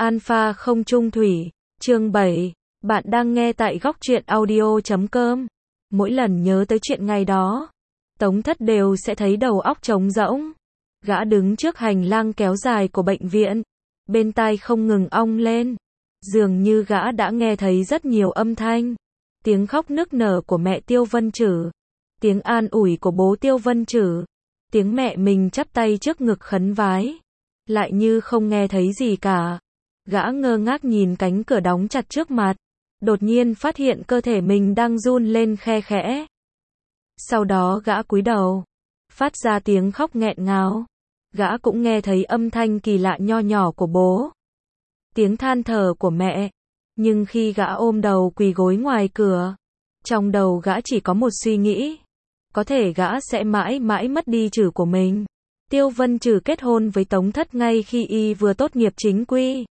Alpha không trung thủy, chương 7. Bạn đang nghe tại góc truyện audio.com. Mỗi lần nhớ tới chuyện ngày đó, Tống Thất đều sẽ thấy đầu óc trống rỗng. Gã đứng trước hành lang kéo dài của bệnh viện, bên tai không ngừng ong lên. Dường như gã đã nghe thấy rất nhiều âm thanh. Tiếng khóc nức nở của mẹ Tiêu Vân Trử, tiếng an ủi của bố Tiêu Vân Trử, tiếng mẹ mình chắp tay trước ngực khấn vái. Lại như không nghe thấy gì cả. Gã ngơ ngác nhìn cánh cửa đóng chặt trước mặt, đột nhiên phát hiện cơ thể mình đang run lên khe khẽ. Sau đó gã cúi đầu, phát ra tiếng khóc nghẹn ngào. Gã cũng nghe thấy âm thanh kỳ lạ nho nhỏ của bố, tiếng than thở của mẹ. Nhưng khi gã ôm đầu quỳ gối ngoài cửa, trong đầu gã chỉ có một suy nghĩ. Có thể gã sẽ mãi mãi mất đi Trử của mình. Tiêu Vân Trử kết hôn với Tống Thất ngay khi y vừa tốt nghiệp chính quy.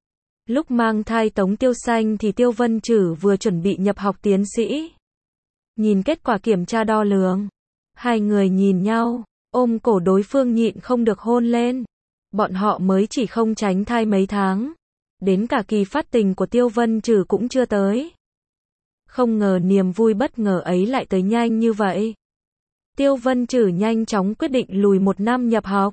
Lúc mang thai Tống Tiêu Xanh thì Tiêu Vân Trử vừa chuẩn bị nhập học tiến sĩ. Nhìn kết quả kiểm tra đo lường, hai người nhìn nhau, ôm cổ đối phương nhịn không được hôn lên. Bọn họ mới chỉ không tránh thai mấy tháng, đến cả kỳ phát tình của Tiêu Vân Trử cũng chưa tới. Không ngờ niềm vui bất ngờ ấy lại tới nhanh như vậy. Tiêu Vân Trử nhanh chóng quyết định lùi 1 năm nhập học.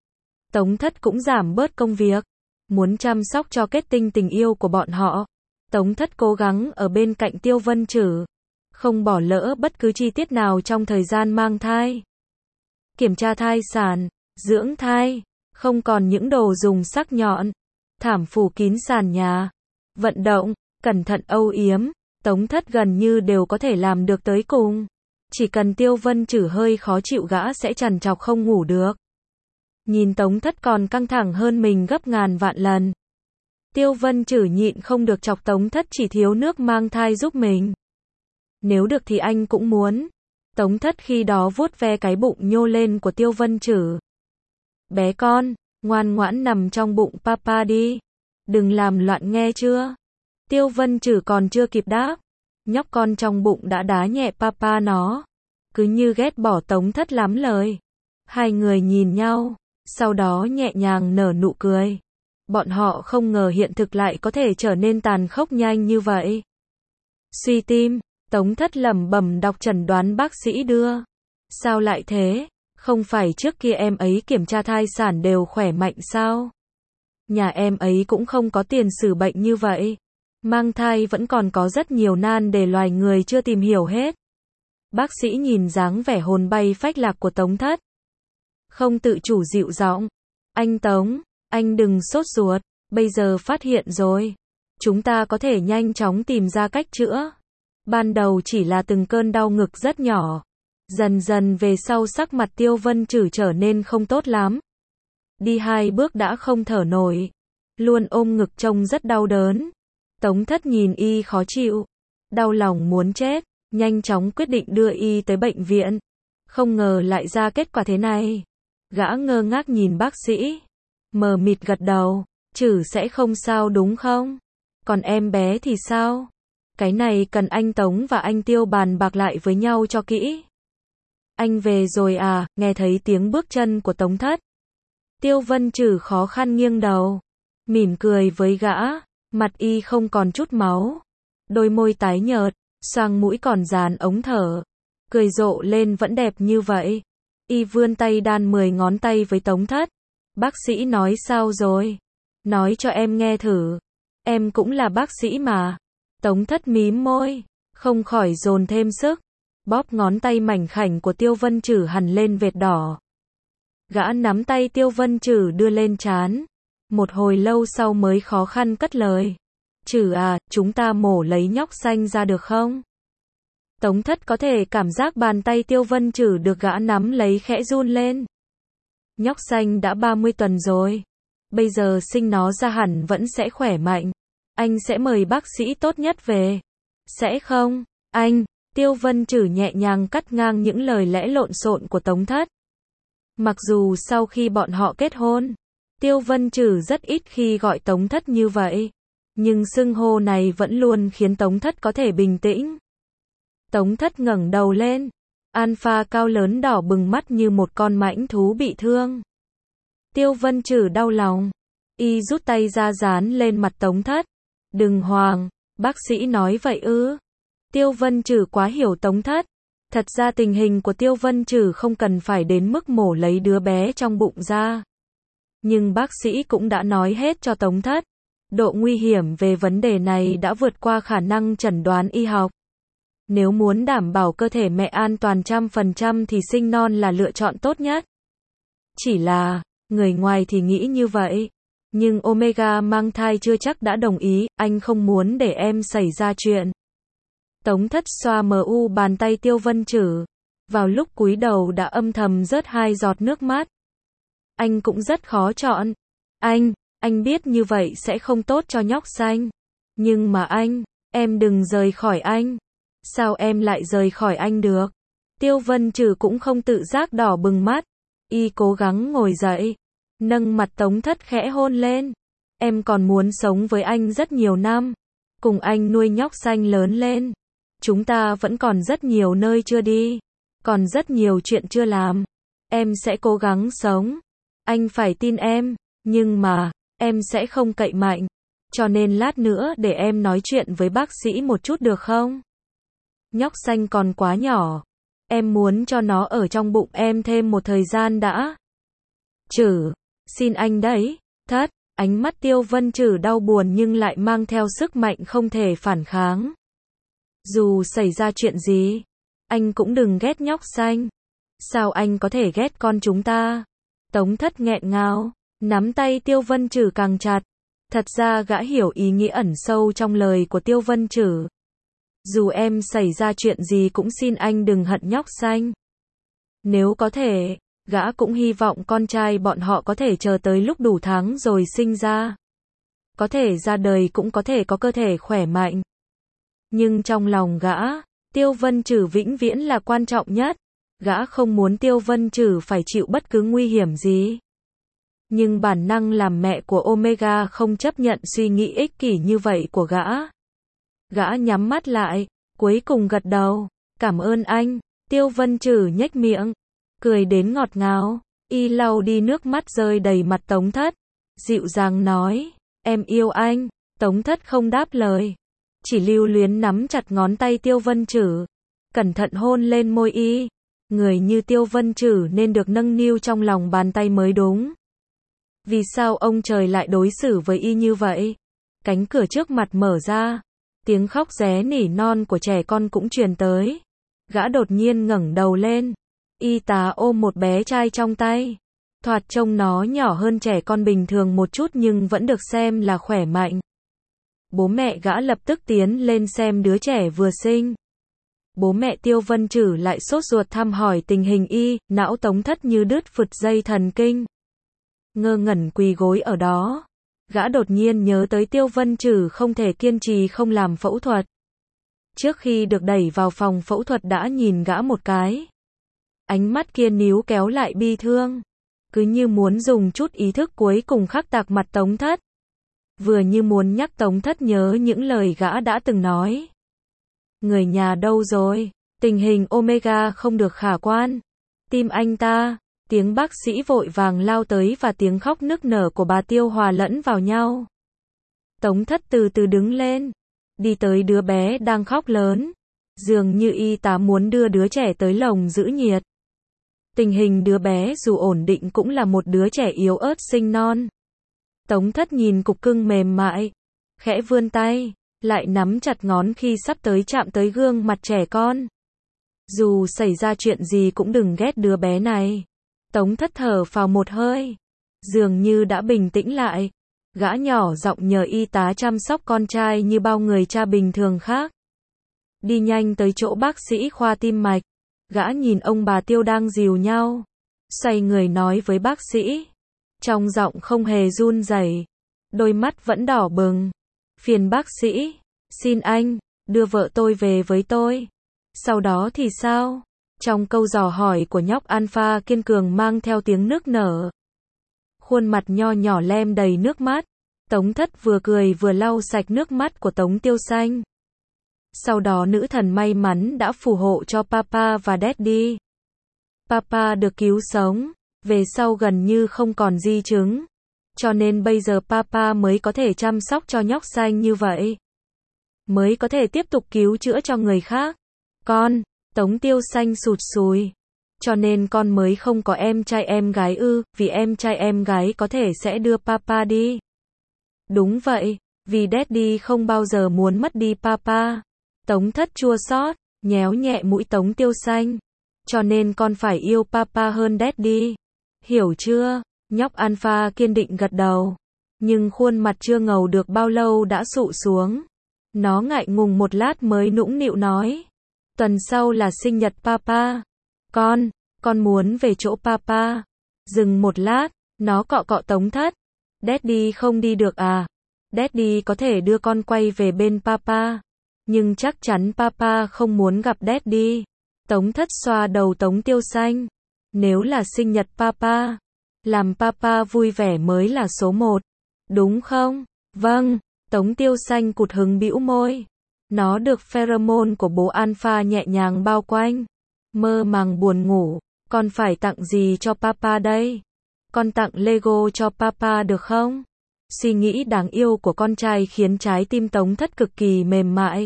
Tống Thất cũng giảm bớt công việc, muốn chăm sóc cho kết tinh tình yêu của bọn họ. Tống Thất cố gắng ở bên cạnh Tiêu Vân Trử, không bỏ lỡ bất cứ chi tiết nào trong thời gian mang thai. Kiểm tra thai sản, dưỡng thai, không còn những đồ dùng sắc nhọn, thảm phủ kín sàn nhà, vận động, cẩn thận âu yếm, Tống Thất gần như đều có thể làm được tới cùng. Chỉ cần Tiêu Vân Trử hơi khó chịu gã sẽ trằn trọc không ngủ được. Nhìn Tống Thất còn căng thẳng hơn mình gấp ngàn vạn lần. Tiêu Vân Trử nhịn không được chọc Tống Thất chỉ thiếu nước mang thai giúp mình. Nếu được thì anh cũng muốn. Tống Thất khi đó vuốt ve cái bụng nhô lên của Tiêu Vân Trử. Bé con, ngoan ngoãn nằm trong bụng papa đi. Đừng làm loạn nghe chưa? Tiêu Vân Trử còn chưa kịp đáp, nhóc con trong bụng đã đá nhẹ papa nó. Cứ như ghét bỏ Tống Thất lắm lời. Hai người nhìn nhau, sau đó nhẹ nhàng nở nụ cười. Bọn họ không ngờ hiện thực lại có thể trở nên tàn khốc nhanh như vậy. Suy tim, Tống Thất lẩm bẩm đọc chẩn đoán bác sĩ đưa. Sao lại thế? Không phải trước kia em ấy kiểm tra thai sản đều khỏe mạnh sao? Nhà em ấy cũng không có tiền sử bệnh như vậy. Mang thai vẫn còn có rất nhiều nan đề loài người chưa tìm hiểu hết. Bác sĩ nhìn dáng vẻ hồn bay phách lạc của Tống Thất, không tự chủ dịu giọng. Anh Tống, anh đừng sốt ruột, bây giờ phát hiện rồi. Chúng ta có thể nhanh chóng tìm ra cách chữa. Ban đầu chỉ là từng cơn đau ngực rất nhỏ. Dần dần về sau sắc mặt Tiêu Vân Trử trở nên không tốt lắm. Đi 2 bước đã không thở nổi. Luôn ôm ngực trông rất đau đớn. Tống Thất nhìn y khó chịu, đau lòng muốn chết, nhanh chóng quyết định đưa y tới bệnh viện. Không ngờ lại ra kết quả thế này. Gã ngơ ngác nhìn bác sĩ, mờ mịt gật đầu. Trử sẽ không sao đúng không? Còn em bé thì sao? Cái này cần anh Tống và anh Tiêu bàn bạc lại với nhau cho kỹ. Anh về rồi à? Nghe thấy tiếng bước chân của Tống Thất, Tiêu Vân Trử khó khăn nghiêng đầu, mỉm cười với gã. Mặt y không còn chút máu, đôi môi tái nhợt, xoang mũi còn dán ống thở, cười rộ lên vẫn đẹp như vậy. Y vươn tay đan 10 ngón tay với Tống Thất. Bác sĩ nói sao rồi? Nói cho em nghe thử. Em cũng là bác sĩ mà. Tống Thất mím môi, không khỏi dồn thêm sức, bóp ngón tay mảnh khảnh của Tiêu Vân Trử hằn lên vệt đỏ. Gã nắm tay Tiêu Vân Trử đưa lên trán. Một hồi lâu sau mới khó khăn cất lời. Trử à, chúng ta mổ lấy nhóc xanh ra được không? Tống Thất có thể cảm giác bàn tay Tiêu Vân Trử được gã nắm lấy khẽ run lên. Nhóc xanh đã 30 tuần rồi. Bây giờ sinh nó ra hẳn vẫn sẽ khỏe mạnh. Anh sẽ mời bác sĩ tốt nhất về. Sẽ không, anh. Tiêu Vân Trử nhẹ nhàng cắt ngang những lời lẽ lộn xộn của Tống Thất. Mặc dù sau khi bọn họ kết hôn, Tiêu Vân Trử rất ít khi gọi Tống Thất như vậy, nhưng xưng hô này vẫn luôn khiến Tống Thất có thể bình tĩnh. Tống Thất ngẩng đầu lên, Alpha cao lớn đỏ bừng mắt như một con mãnh thú bị thương. Tiêu Vân Trử đau lòng, Y rút tay ra dán lên mặt Tống Thất. Đừng hoảng, bác sĩ nói vậy ư? Tiêu Vân Trử quá hiểu Tống Thất. Thật ra tình hình của Tiêu Vân Trử không cần phải đến mức mổ lấy đứa bé trong bụng ra. Nhưng bác sĩ cũng đã nói hết cho Tống Thất. Độ nguy hiểm về vấn đề này đã vượt qua khả năng chẩn đoán y học. Nếu muốn đảm bảo cơ thể mẹ an toàn 100% thì sinh non là lựa chọn tốt nhất. Chỉ là, người ngoài thì nghĩ như vậy. Nhưng Omega mang thai chưa chắc đã đồng ý, anh không muốn để em xảy ra chuyện. Tống Thất xoa mu bàn tay Tiêu Vân Trử. Vào lúc cúi đầu đã âm thầm rớt 2 giọt nước mắt. Anh cũng rất khó chọn. Anh biết như vậy sẽ không tốt cho nhóc xanh. Nhưng mà em đừng rời khỏi anh. Sao em lại rời khỏi anh được? Tiêu Vân Trử cũng không tự giác đỏ bừng mắt. Y cố gắng ngồi dậy. Nâng mặt Tống Thất khẽ hôn lên. Em còn muốn sống với anh rất nhiều năm. Cùng anh nuôi nhóc xanh lớn lên. Chúng ta vẫn còn rất nhiều nơi chưa đi. Còn rất nhiều chuyện chưa làm. Em sẽ cố gắng sống. Anh phải tin em. Nhưng mà, em sẽ không cậy mạnh. Cho nên lát nữa để em nói chuyện với bác sĩ một chút được không? Nhóc xanh còn quá nhỏ. Em muốn cho nó ở trong bụng em thêm một thời gian đã. Trử, xin anh đấy. Thất, ánh mắt Tiêu Vân Trử đau buồn nhưng lại mang theo sức mạnh không thể phản kháng. Dù xảy ra chuyện gì, anh cũng đừng ghét nhóc xanh. Sao anh có thể ghét con chúng ta? Tống Thất nghẹn ngào, nắm tay Tiêu Vân Trử càng chặt. Thật ra gã hiểu ý nghĩa ẩn sâu trong lời của Tiêu Vân Trử. Dù em xảy ra chuyện gì cũng xin anh đừng hận nhóc xanh. Nếu có thể, gã cũng hy vọng con trai bọn họ có thể chờ tới lúc đủ tháng rồi sinh ra. Có thể ra đời cũng có thể có cơ thể khỏe mạnh. Nhưng trong lòng gã, Tiêu Vân Trử vĩnh viễn là quan trọng nhất. Gã không muốn Tiêu Vân Trử phải chịu bất cứ nguy hiểm gì. Nhưng bản năng làm mẹ của Omega không chấp nhận suy nghĩ ích kỷ như vậy của gã. Gã nhắm mắt lại, cuối cùng gật đầu. Cảm ơn anh. Tiêu Vân Trử nhếch miệng, cười đến ngọt ngào. Y lau đi nước mắt rơi đầy mặt Tống Thất. Dịu dàng nói, em yêu anh. Tống Thất không đáp lời. Chỉ lưu luyến nắm chặt ngón tay Tiêu Vân Trử. Cẩn thận hôn lên môi y. Người như Tiêu Vân Trử nên được nâng niu trong lòng bàn tay mới đúng. Vì sao ông trời lại đối xử với y như vậy? Cánh cửa trước mặt mở ra. Tiếng khóc ré nỉ non của trẻ con cũng truyền tới. Gã đột nhiên ngẩng đầu lên. Y tá ôm một bé trai trong tay. Thoạt trông nó nhỏ hơn trẻ con bình thường một chút nhưng vẫn được xem là khỏe mạnh. Bố mẹ gã lập tức tiến lên xem đứa trẻ vừa sinh. Bố mẹ Tiêu Vân Trử lại sốt ruột thăm hỏi tình hình y, não Tống Thất như đứt phụt dây thần kinh. Ngơ ngẩn quỳ gối ở đó. Gã đột nhiên nhớ tới Tiêu Vân Trử không thể kiên trì không làm phẫu thuật. Trước khi được đẩy vào phòng phẫu thuật đã nhìn gã một cái. Ánh mắt kia níu kéo lại bi thương. Cứ như muốn dùng chút ý thức cuối cùng khắc tạc mặt Tống Thất. Vừa như muốn nhắc Tống Thất nhớ những lời gã đã từng nói. Người nhà đâu rồi? Tình hình Omega không được khả quan. Tim anh ta. Tiếng bác sĩ vội vàng lao tới và tiếng khóc nức nở của bà Tiêu hòa lẫn vào nhau. Tống Thất từ từ đứng lên. Đi tới đứa bé đang khóc lớn. Dường như y tá muốn đưa đứa trẻ tới lồng giữ nhiệt. Tình hình đứa bé dù ổn định cũng là một đứa trẻ yếu ớt sinh non. Tống Thất nhìn cục cưng mềm mại. Khẽ vươn tay. Lại nắm chặt ngón khi sắp tới chạm tới gương mặt trẻ con. Dù xảy ra chuyện gì cũng đừng ghét đứa bé này. Tống Thất thở phào một hơi. Dường như đã bình tĩnh lại. Gã nhỏ giọng nhờ y tá chăm sóc con trai như bao người cha bình thường khác. Đi nhanh tới chỗ bác sĩ khoa tim mạch. Gã nhìn ông bà Tiêu đang dìu nhau. Xoay người nói với bác sĩ. Trong giọng không hề run rẩy. Đôi mắt vẫn đỏ bừng. Phiền bác sĩ. Xin anh, đưa vợ tôi về với tôi. Sau đó thì sao? Trong câu dò hỏi của nhóc Alpha kiên cường mang theo tiếng nức nở. Khuôn mặt nho nhỏ lem đầy nước mắt. Tống Thất vừa cười vừa lau sạch nước mắt của Tống Tiêu Xanh. Sau đó nữ thần may mắn đã phù hộ cho Papa và Daddy. Papa được cứu sống. Về sau gần như không còn di chứng. Cho nên bây giờ papa mới có thể chăm sóc cho nhóc xanh như vậy. Mới có thể tiếp tục cứu chữa cho người khác. Con, Tống Tiêu Xanh sụt sùi. Cho nên con mới không có em trai em gái ư, vì em trai em gái có thể sẽ đưa papa đi. Đúng vậy, vì daddy không bao giờ muốn mất đi papa. Tống Thất chua xót, nhéo nhẹ mũi Tống Tiêu Xanh. Cho nên con phải yêu papa hơn daddy. Hiểu chưa? Nhóc Alpha kiên định gật đầu. Nhưng khuôn mặt chưa ngầu được bao lâu đã sụ xuống. Nó ngại ngùng một lát mới nũng nịu nói. Tuần sau là sinh nhật papa. Con muốn về chỗ papa. Dừng một lát, nó cọ cọ Tống Thất. Daddy không đi được à? Daddy có thể đưa con quay về bên papa. Nhưng chắc chắn papa không muốn gặp daddy. Tống Thất xoa đầu Tống Tiêu Xanh. Nếu là sinh nhật papa, làm papa vui vẻ mới là số một. Đúng không? Vâng. Tống Tiêu Xanh cụt hứng bĩu môi. Nó được pheromone của bố Alpha nhẹ nhàng bao quanh. Mơ màng buồn ngủ. Con phải tặng gì cho papa đây? Con tặng Lego cho papa được không? Suy nghĩ đáng yêu của con trai khiến trái tim Tống Thất cực kỳ mềm mại.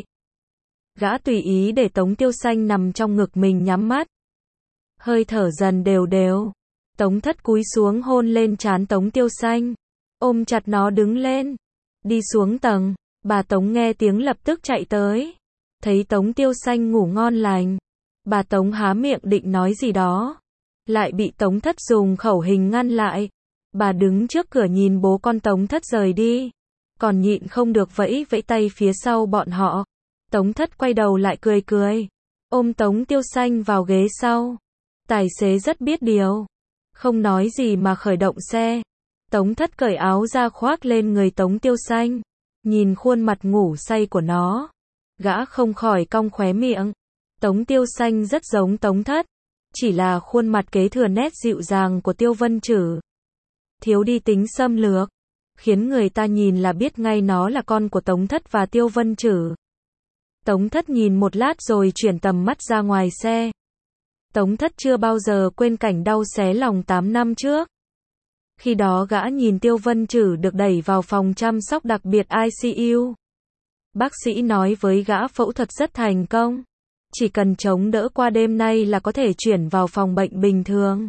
Gã tùy ý để Tống Tiêu Xanh nằm trong ngực mình nhắm mắt. Hơi thở dần đều đều. Tống Thất cúi xuống hôn lên trán Tống Tiêu Xanh. Ôm chặt nó đứng lên. Đi xuống tầng. Bà Tống nghe tiếng lập tức chạy tới. Thấy Tống Tiêu Xanh ngủ ngon lành. Bà Tống há miệng định nói gì đó. Lại bị Tống Thất dùng khẩu hình ngăn lại. Bà đứng trước cửa nhìn bố con Tống Thất rời đi. Còn nhịn không được vẫy vẫy tay phía sau bọn họ. Tống Thất quay đầu lại cười cười. Ôm Tống Tiêu Xanh vào ghế sau. Tài xế rất biết điều. Không nói gì mà khởi động xe. Tống Thất cởi áo ra khoác lên người Tống Tiêu Xanh. Nhìn khuôn mặt ngủ say của nó. Gã không khỏi cong khóe miệng. Tống Tiêu Xanh rất giống Tống Thất. Chỉ là khuôn mặt kế thừa nét dịu dàng của Tiêu Vân Trử. Thiếu đi tính xâm lược. Khiến người ta nhìn là biết ngay nó là con của Tống Thất và Tiêu Vân Trử. Tống Thất nhìn một lát rồi chuyển tầm mắt ra ngoài xe. Tống Thất chưa bao giờ quên cảnh đau xé lòng 8 năm trước. Khi đó gã nhìn Tiêu Vân Trử được đẩy vào phòng chăm sóc đặc biệt ICU. Bác sĩ nói với gã phẫu thuật rất thành công. Chỉ cần chống đỡ qua đêm nay là có thể chuyển vào phòng bệnh bình thường.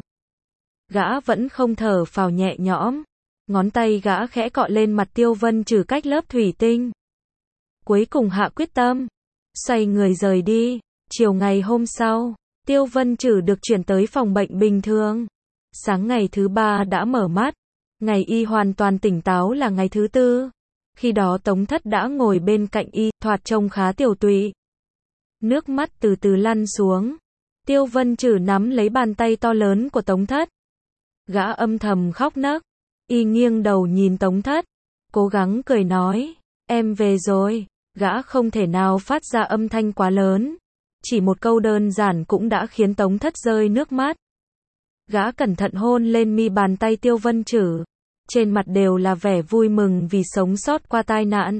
Gã vẫn không thở phào nhẹ nhõm. Ngón tay gã khẽ cọ lên mặt Tiêu Vân Trử cách lớp thủy tinh. Cuối cùng hạ quyết tâm. Xoay người rời đi. Chiều ngày hôm sau, Tiêu Vân Trử được chuyển tới phòng bệnh bình thường. Sáng ngày thứ 3 đã mở mắt. Ngày y hoàn toàn tỉnh táo là ngày thứ 4. Khi đó Tống Thất đã ngồi bên cạnh y, thoạt trông khá tiều tụy. Nước mắt từ từ lăn xuống. Tiêu Vân Trử nắm lấy bàn tay to lớn của Tống Thất. Gã âm thầm khóc nấc. Y nghiêng đầu nhìn Tống Thất. Cố gắng cười nói. Em về rồi. Gã không thể nào phát ra âm thanh quá lớn. Chỉ một câu đơn giản cũng đã khiến Tống Thất rơi nước mắt. Gã cẩn thận hôn lên mi bàn tay Tiêu Vân Trử. Trên mặt đều là vẻ vui mừng vì sống sót qua tai nạn.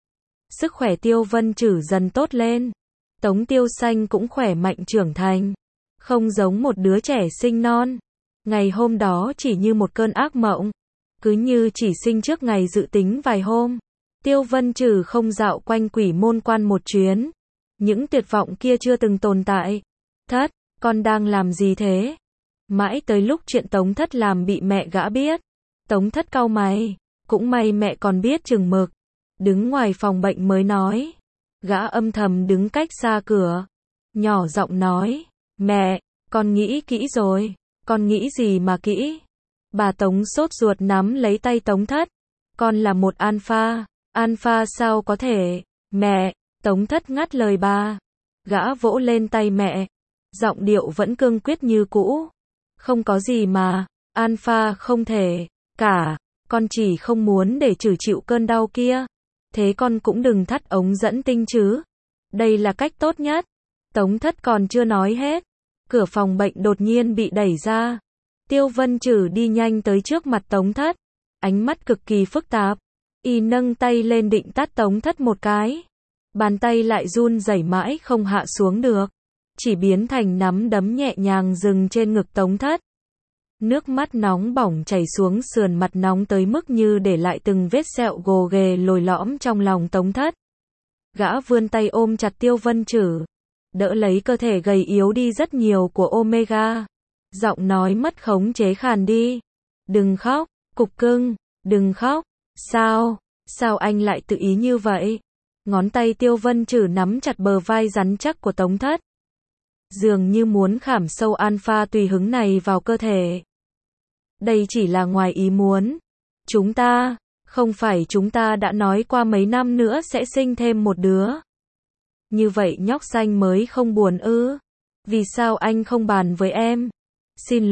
Sức khỏe Tiêu Vân Trử dần tốt lên. Tống Tiêu Xanh cũng khỏe mạnh trưởng thành. Không giống một đứa trẻ sinh non. Ngày hôm đó chỉ như một cơn ác mộng. Cứ như chỉ sinh trước ngày dự tính vài hôm. Tiêu Vân Trử không dạo quanh Quỷ Môn Quan một chuyến. Những tuyệt vọng kia chưa từng tồn tại. Thất, con đang làm gì thế? Mãi tới lúc chuyện Tống Thất làm bị mẹ gã biết. Tống Thất cau mày. Cũng may mẹ còn biết chừng mực. Đứng ngoài phòng bệnh mới nói. Gã âm thầm đứng cách xa cửa. Nhỏ giọng nói. Mẹ, con nghĩ kỹ rồi. Con nghĩ gì mà kỹ? Bà Tống sốt ruột nắm lấy tay Tống Thất. Con là một alpha. Alpha sao có thể? Mẹ, Tống Thất ngắt lời bà. Gã vỗ lên tay mẹ. Giọng điệu vẫn cương quyết như cũ. Không có gì mà. Alpha không thể. Cả. Con chỉ không muốn để Trử chịu cơn đau kia. Thế con cũng đừng thắt ống dẫn tinh chứ. Đây là cách tốt nhất. Tống Thất còn chưa nói hết. Cửa phòng bệnh đột nhiên bị đẩy ra. Tiêu Vân Trử đi nhanh tới trước mặt Tống Thất. Ánh mắt cực kỳ phức tạp. Y nâng tay lên định tát Tống Thất một cái. Bàn tay lại run rẩy mãi không hạ xuống được. Chỉ biến thành nắm đấm nhẹ nhàng dừng trên ngực Tống Thất. Nước mắt nóng bỏng chảy xuống sườn mặt nóng tới mức như để lại từng vết sẹo gồ ghề lồi lõm trong lòng Tống Thất. Gã vươn tay ôm chặt Tiêu Vân Trử, đỡ lấy cơ thể gầy yếu đi rất nhiều của Omega. Giọng nói mất khống chế khàn đi. Đừng khóc, cục cưng, đừng khóc. Sao anh lại tự ý như vậy? Ngón tay Tiêu Vân Trử nắm chặt bờ vai rắn chắc của Tống Thất, dường như muốn khảm sâu alpha tùy hứng này vào cơ thể. Đây chỉ là ngoài ý muốn. Không phải chúng ta đã nói qua mấy năm nữa sẽ sinh thêm một đứa. Như vậy nhóc xanh mới không buồn ư? Vì sao anh không bàn với em? Xin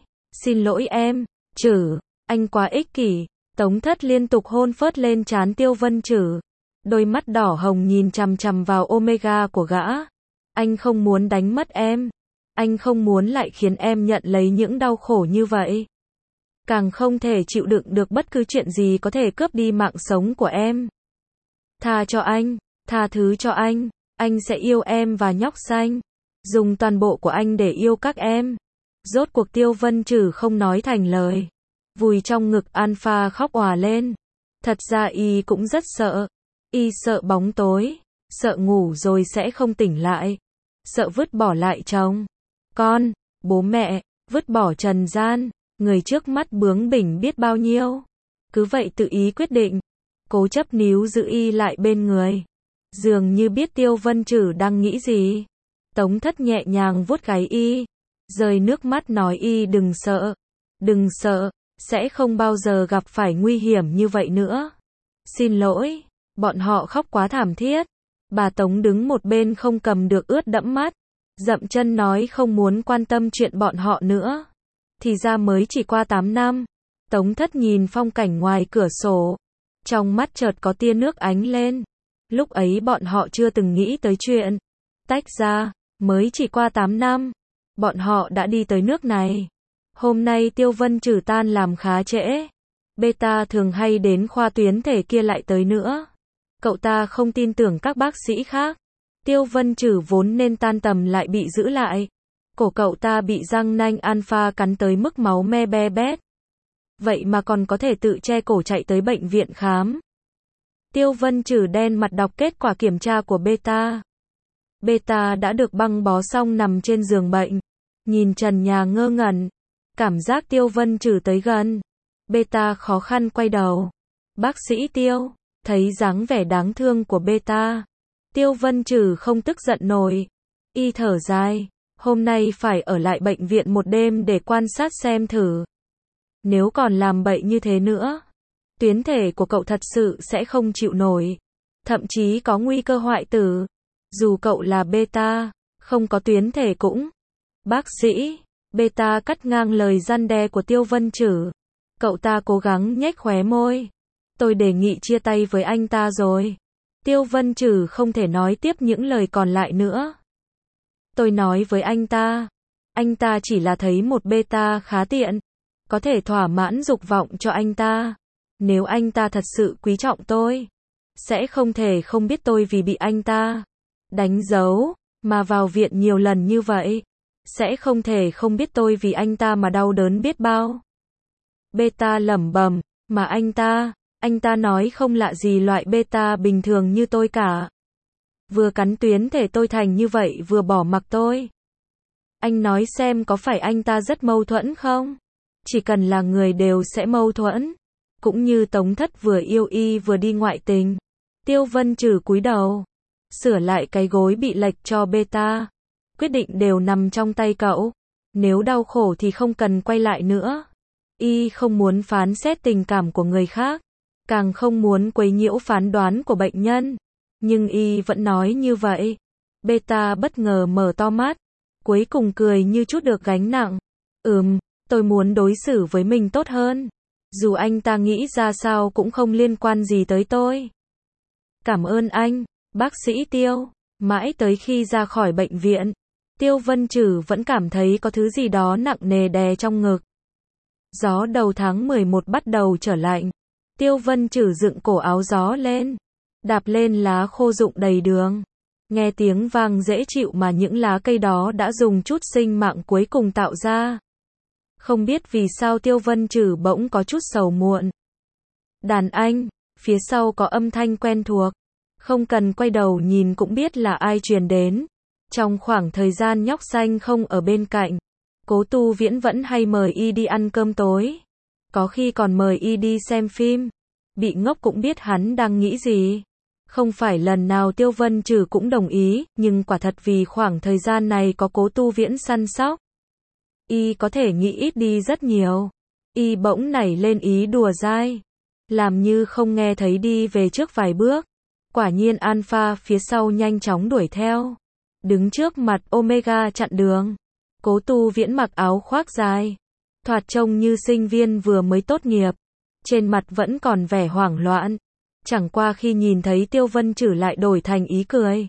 lỗi em, Trử, anh quá ích kỷ. Tống Thất liên tục hôn phớt lên trán Tiêu Vân Trử, đôi mắt đỏ hồng nhìn chằm chằm vào Omega của gã. Anh không muốn đánh mất em, anh không muốn lại khiến em nhận lấy những đau khổ như vậy. Càng không thể chịu đựng được bất cứ chuyện gì có thể cướp đi mạng sống của em. Tha cho anh, tha thứ cho anh sẽ yêu em và nhóc xanh, dùng toàn bộ của anh để yêu các em. Rốt cuộc Tiêu Vân Trử không nói thành lời, vùi trong ngực Alpha khóc òa lên. Thật ra y cũng rất sợ. Y sợ bóng tối, sợ ngủ rồi sẽ không tỉnh lại, sợ vứt bỏ lại chồng, con, bố mẹ, vứt bỏ trần gian, người trước mắt bướng bỉnh biết bao nhiêu. Cứ vậy tự ý quyết định, cố chấp níu giữ y lại bên người. Dường như biết Tiêu Vân Trử đang nghĩ gì. Tống Thất nhẹ nhàng vuốt gáy y, rơi nước mắt nói y đừng sợ, sẽ không bao giờ gặp phải nguy hiểm như vậy nữa. Xin lỗi, bọn họ khóc quá thảm thiết. Bà Tống đứng một bên không cầm được ướt đẫm mắt, dậm chân nói không muốn quan tâm chuyện bọn họ nữa. Thì ra mới chỉ qua 8 năm. Tống Thất nhìn phong cảnh ngoài cửa sổ, trong mắt chợt có tia nước ánh lên. Lúc ấy bọn họ chưa từng nghĩ tới chuyện tách ra, mới chỉ qua 8 năm, bọn họ đã đi tới nước này. Hôm nay Tiêu Vân Trử tan làm khá trễ. Beta thường hay đến khoa tuyến thể kia lại tới nữa. Cậu ta không tin tưởng các bác sĩ khác. Tiêu Vân Trử vốn nên tan tầm lại bị giữ lại. Cổ cậu ta bị răng nanh alpha cắn tới mức máu me be bét. Vậy mà còn có thể tự che cổ chạy tới bệnh viện khám. Tiêu Vân Trử đen mặt đọc kết quả kiểm tra của Beta. Beta đã được băng bó xong nằm trên giường bệnh, nhìn trần nhà ngơ ngẩn. Cảm giác Tiêu Vân Trử tới gần. Beta khó khăn quay đầu. Bác sĩ Tiêu. Thấy dáng vẻ đáng thương của Beta, Tiêu Vân Trử không tức giận nổi. Y thở dài, hôm nay phải ở lại bệnh viện một đêm để quan sát xem thử. Nếu còn làm bậy như thế nữa, tuyến thể của cậu thật sự sẽ không chịu nổi, thậm chí có nguy cơ hoại tử. Dù cậu là Beta, không có tuyến thể cũng. Bác sĩ, Beta cắt ngang lời răn đe của Tiêu Vân Trử. Cậu ta cố gắng nhếch khóe môi. Tôi đề nghị chia tay với anh ta rồi. Tiêu Vân Trử không thể nói tiếp những lời còn lại nữa. Tôi nói với anh ta chỉ là thấy một Beta khá tiện, có thể thỏa mãn dục vọng cho anh ta. Nếu anh ta thật sự quý trọng tôi, sẽ không thể không biết tôi vì bị anh ta đánh dấu mà vào viện nhiều lần như vậy. Sẽ không thể không biết tôi vì anh ta mà đau đớn biết bao. Beta lẩm bẩm, mà anh ta nói không lạ gì loại Beta bình thường như tôi cả. Vừa cắn tuyến thể tôi thành như vậy vừa bỏ mặc tôi. Anh nói xem có phải anh ta rất mâu thuẫn không? Chỉ cần là người đều sẽ mâu thuẫn. Cũng như Tống Thất vừa yêu y vừa đi ngoại tình. Tiêu Vân Trử cúi đầu, sửa lại cái gối bị lệch cho Beta. Quyết định đều nằm trong tay cậu. Nếu đau khổ thì không cần quay lại nữa. Y không muốn phán xét tình cảm của người khác, càng không muốn quấy nhiễu phán đoán của bệnh nhân. Nhưng y vẫn nói như vậy. Beta bất ngờ mở to mắt, cuối cùng cười như chút được gánh nặng. Tôi muốn đối xử với mình tốt hơn. Dù anh ta nghĩ ra sao cũng không liên quan gì tới tôi. Cảm ơn anh, bác sĩ Tiêu. Mãi tới khi ra khỏi bệnh viện, Tiêu Vân Trử vẫn cảm thấy có thứ gì đó nặng nề đè trong ngực. Gió đầu tháng 11 bắt đầu trở lạnh. Tiêu Vân Trử dựng cổ áo gió lên, đạp lên lá khô rụng đầy đường. Nghe tiếng vang dễ chịu mà những lá cây đó đã dùng chút sinh mạng cuối cùng tạo ra. Không biết vì sao Tiêu Vân Trử bỗng có chút sầu muộn. Đàn anh, phía sau có âm thanh quen thuộc. Không cần quay đầu nhìn cũng biết là ai truyền đến. Trong khoảng thời gian nhóc xanh không ở bên cạnh, Cố Tu Viễn vẫn hay mời y đi ăn cơm tối. Có khi còn mời y đi xem phim. Bị ngốc cũng biết hắn đang nghĩ gì. Không phải lần nào Tiêu Vân Trử cũng đồng ý, nhưng quả thật vì khoảng thời gian này có Cố Tu Viễn săn sóc. Y có thể nghĩ ít đi rất nhiều. Y bỗng nảy lên ý đùa dai. Làm như không nghe thấy đi về trước vài bước. Quả nhiên Alpha phía sau nhanh chóng đuổi theo. Đứng trước mặt Omega chặn đường. Cố Tu Viễn mặc áo khoác dài. Thoạt trông như sinh viên vừa mới tốt nghiệp. Trên mặt vẫn còn vẻ hoảng loạn. Chẳng qua khi nhìn thấy Tiêu Vân Trử lại đổi thành ý cười.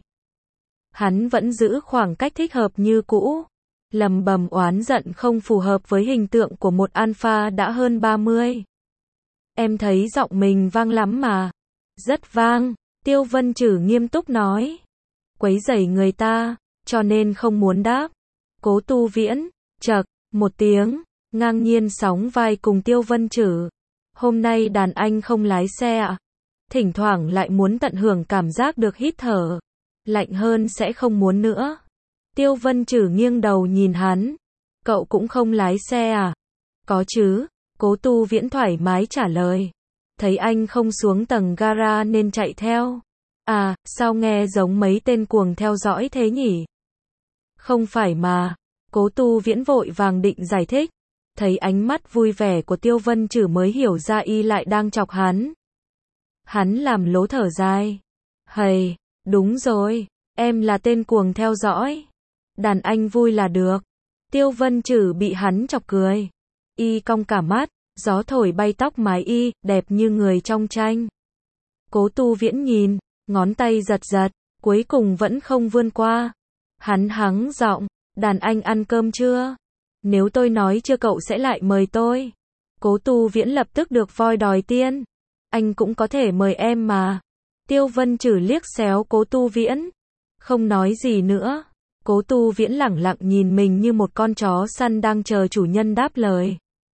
Hắn vẫn giữ khoảng cách thích hợp như cũ. Lầm bầm oán giận không phù hợp với hình tượng của một alpha đã hơn 30. Em thấy giọng mình vang lắm mà. Rất vang, Tiêu Vân Trử nghiêm túc nói. Quấy rầy người ta, cho nên không muốn đáp. Cố Tu Viễn, chậc, một tiếng, ngang nhiên sóng vai cùng Tiêu Vân Trử. Hôm nay đàn anh không lái xe à? Thỉnh thoảng lại muốn tận hưởng cảm giác được hít thở. Lạnh hơn sẽ không muốn nữa. Tiêu Vân Trử nghiêng đầu nhìn hắn. Cậu cũng không lái xe à? Có chứ, Cố Tu Viễn thoải mái trả lời. Thấy anh không xuống tầng gara nên chạy theo. À, sao nghe giống mấy tên cuồng theo dõi thế nhỉ? Không phải mà. Cố Tu Viễn vội vàng định giải thích. Thấy ánh mắt vui vẻ của Tiêu Vân Trử mới hiểu ra y lại đang chọc hắn. Hắn làm lố thở dài. Hầy, đúng rồi, em là tên cuồng theo dõi. Đàn anh vui là được. Tiêu Vân Trử bị hắn chọc cười. Y cong cả mắt, gió thổi bay tóc mái y, đẹp như người trong tranh. Cố Tu Viễn nhìn, ngón tay giật giật, cuối cùng vẫn không vươn qua. Hắn hắng giọng, đàn anh ăn cơm chưa? Nếu tôi nói chưa cậu sẽ lại mời tôi. Cố Tu Viễn lập tức được voi đòi tiên. Anh cũng có thể mời em mà. Tiêu Vân Trử liếc xéo Cố Tu Viễn. Không nói gì nữa. Cố Tu Viễn lẳng lặng nhìn mình như một con chó săn đang chờ chủ nhân đáp lời.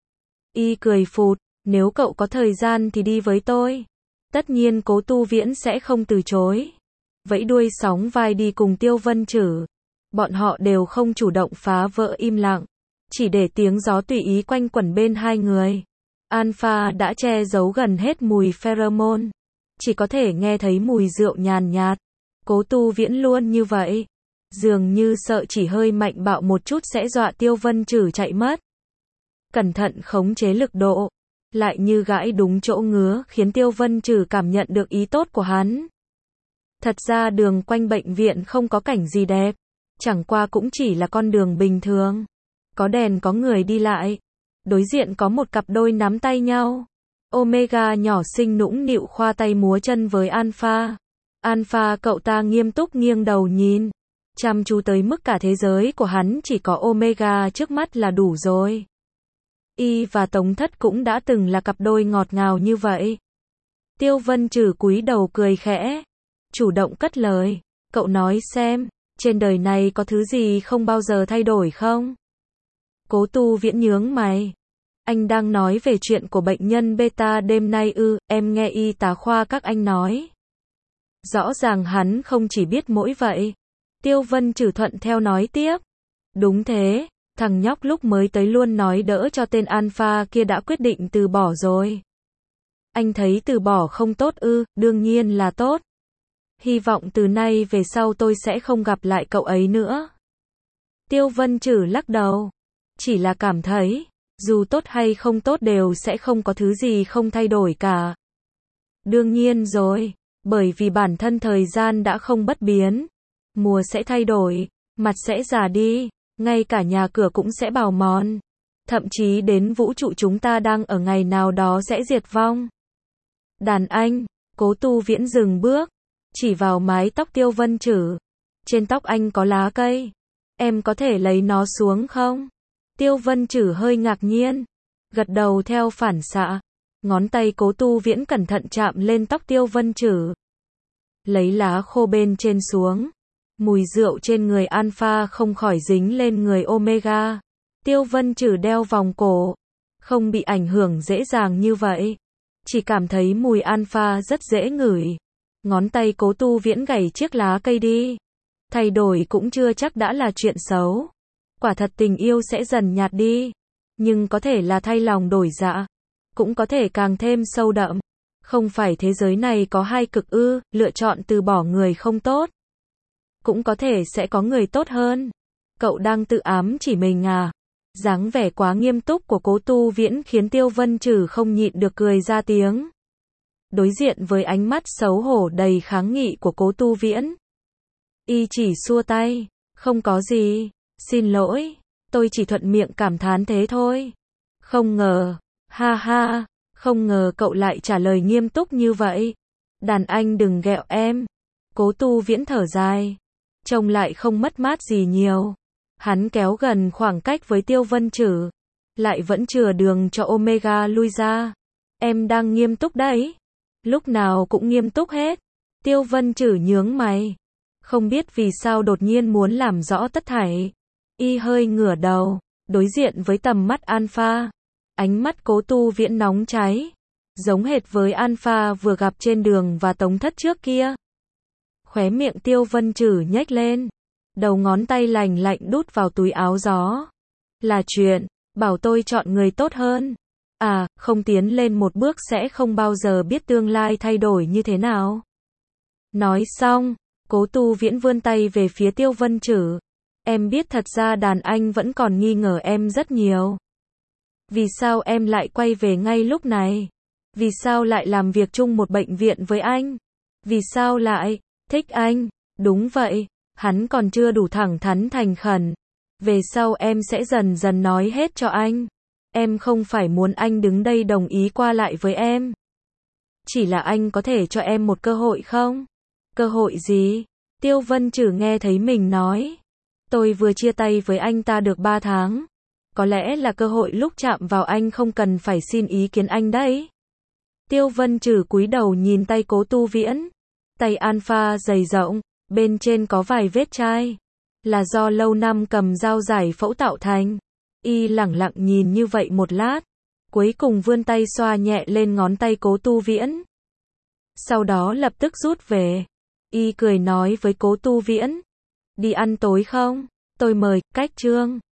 Y cười phụt, nếu cậu có thời gian thì đi với tôi. Tất nhiên Cố Tu Viễn sẽ không từ chối. Vẫy đuôi sóng vai đi cùng Tiêu Vân Trử. Bọn họ đều không chủ động phá vỡ im lặng. Chỉ để tiếng gió tùy ý quanh quẩn bên hai người. Alpha đã che giấu gần hết mùi pheromone. Chỉ có thể nghe thấy mùi rượu nhàn nhạt. Cố Tu Viễn luôn như vậy. Dường như sợ chỉ hơi mạnh bạo một chút sẽ dọa Tiêu Vân Trử chạy mất. Cẩn thận khống chế lực độ. Lại như gãi đúng chỗ ngứa khiến Tiêu Vân Trử cảm nhận được ý tốt của hắn. Thật ra đường quanh bệnh viện không có cảnh gì đẹp. Chẳng qua cũng chỉ là con đường bình thường. Có đèn có người đi lại. Đối diện có một cặp đôi nắm tay nhau. Omega nhỏ xinh nũng nịu khoa tay múa chân với Alpha. Alpha cậu ta nghiêm túc nghiêng đầu nhìn. Chăm chú tới mức cả thế giới của hắn chỉ có Omega trước mắt là đủ rồi. Y và Tống Thất cũng đã từng là cặp đôi ngọt ngào như vậy. Tiêu Vân Trử cúi đầu cười khẽ. Chủ động cất lời. Cậu nói xem, trên đời này có thứ gì không bao giờ thay đổi không? Cố Tu Viễn nhướng mày. Anh đang nói về chuyện của bệnh nhân beta đêm nay ư? Em nghe y tá khoa các anh nói. Rõ ràng hắn không chỉ biết mỗi vậy. Tiêu Vân Trử thuận theo nói tiếp. Đúng thế, thằng nhóc lúc mới tới luôn nói đỡ cho tên Alpha kia đã quyết định từ bỏ rồi. Anh thấy từ bỏ không tốt ư? Đương nhiên là tốt. Hy vọng từ nay về sau tôi sẽ không gặp lại cậu ấy nữa. Tiêu Vân Trử lắc đầu. Chỉ là cảm thấy, dù tốt hay không tốt đều sẽ không có thứ gì không thay đổi cả. Đương nhiên rồi, bởi vì bản thân thời gian đã không bất biến. Mùa sẽ thay đổi, mặt sẽ già đi, ngay cả nhà cửa cũng sẽ bào mòn. Thậm chí đến vũ trụ chúng ta đang ở ngày nào đó sẽ diệt vong. Đàn anh, Cố Tu Viễn dừng bước, chỉ vào mái tóc Tiêu Vân Trử. Trên tóc anh có lá cây. Em có thể lấy nó xuống không? Tiêu Vân Trử hơi ngạc nhiên. Gật đầu theo phản xạ. Ngón tay Cố Tu Viễn cẩn thận chạm lên tóc Tiêu Vân Trử. Lấy lá khô bên trên xuống. Mùi rượu trên người Alpha không khỏi dính lên người Omega. Tiêu Vân Trử đeo vòng cổ, không bị ảnh hưởng dễ dàng như vậy. Chỉ cảm thấy mùi alpha rất dễ ngửi. Ngón tay Cố Tu Viễn gảy chiếc lá cây đi. Thay đổi cũng chưa chắc đã là chuyện xấu. Quả thật tình yêu sẽ dần nhạt đi. Nhưng có thể là thay lòng đổi dạ. Cũng có thể càng thêm sâu đậm. Không phải thế giới này có hai cực ư, lựa chọn từ bỏ người không tốt. Cũng có thể sẽ có người tốt hơn. Cậu đang tự ám chỉ mình à? Dáng vẻ quá nghiêm túc của Cố Tu Viễn khiến Tiêu Vân Trử không nhịn được cười ra tiếng. Đối diện với ánh mắt xấu hổ đầy kháng nghị của Cố Tu Viễn, y chỉ xua tay, không có gì, xin lỗi, tôi chỉ thuận miệng cảm thán thế thôi. Không ngờ, ha ha, không ngờ cậu lại trả lời nghiêm túc như vậy. Đàn anh đừng ghẹo em. Cố Tu Viễn thở dài, trông lại không mất mát gì nhiều. Hắn kéo gần khoảng cách với Tiêu Vân Trử, lại vẫn chừa đường cho Omega lui ra. Em đang nghiêm túc đấy. Lúc nào cũng nghiêm túc hết. Tiêu Vân Trử nhướng mày, không biết vì sao đột nhiên muốn làm rõ tất thảy. Y hơi ngửa đầu, đối diện với tầm mắt alpha. Ánh mắt Cố Tu Viễn nóng cháy, giống hệt với alpha vừa gặp trên đường và Tống Thất trước kia. Khóe miệng Tiêu Vân Trử nhếch lên, đầu ngón tay lành lạnh đút vào túi áo gió. Là chuyện, bảo tôi chọn người tốt hơn. À, không tiến lên một bước sẽ không bao giờ biết tương lai thay đổi như thế nào. Nói xong, Cố Tu Viễn vươn tay về phía Tiêu Vân Trử. Em biết thật ra đàn anh vẫn còn nghi ngờ em rất nhiều. Vì sao em lại quay về ngay lúc này? Vì sao lại làm việc chung một bệnh viện với anh? Vì sao lại thích anh? Đúng vậy, hắn còn chưa đủ thẳng thắn thành khẩn. Về sau em sẽ dần dần nói hết cho anh. Em không phải muốn anh đứng đây đồng ý qua lại với em. Chỉ là anh có thể cho em một cơ hội không? Cơ hội gì? Tiêu Vân Trử nghe thấy mình nói. Tôi vừa chia tay với anh ta được 3 tháng. Có lẽ là cơ hội lúc chạm vào anh không cần phải xin ý kiến anh đấy. Tiêu Vân Trử cúi đầu nhìn tay Cố Tu Viễn. Tay alpha dày rộng, bên trên có vài vết chai. Là do lâu năm cầm dao giải phẫu tạo thành. Y lẳng lặng nhìn như vậy một lát. Cuối cùng vươn tay xoa nhẹ lên ngón tay Cố Tu Viễn. Sau đó lập tức rút về. Y cười nói với Cố Tu Viễn. Đi ăn tối không? Tôi mời, cách Trương.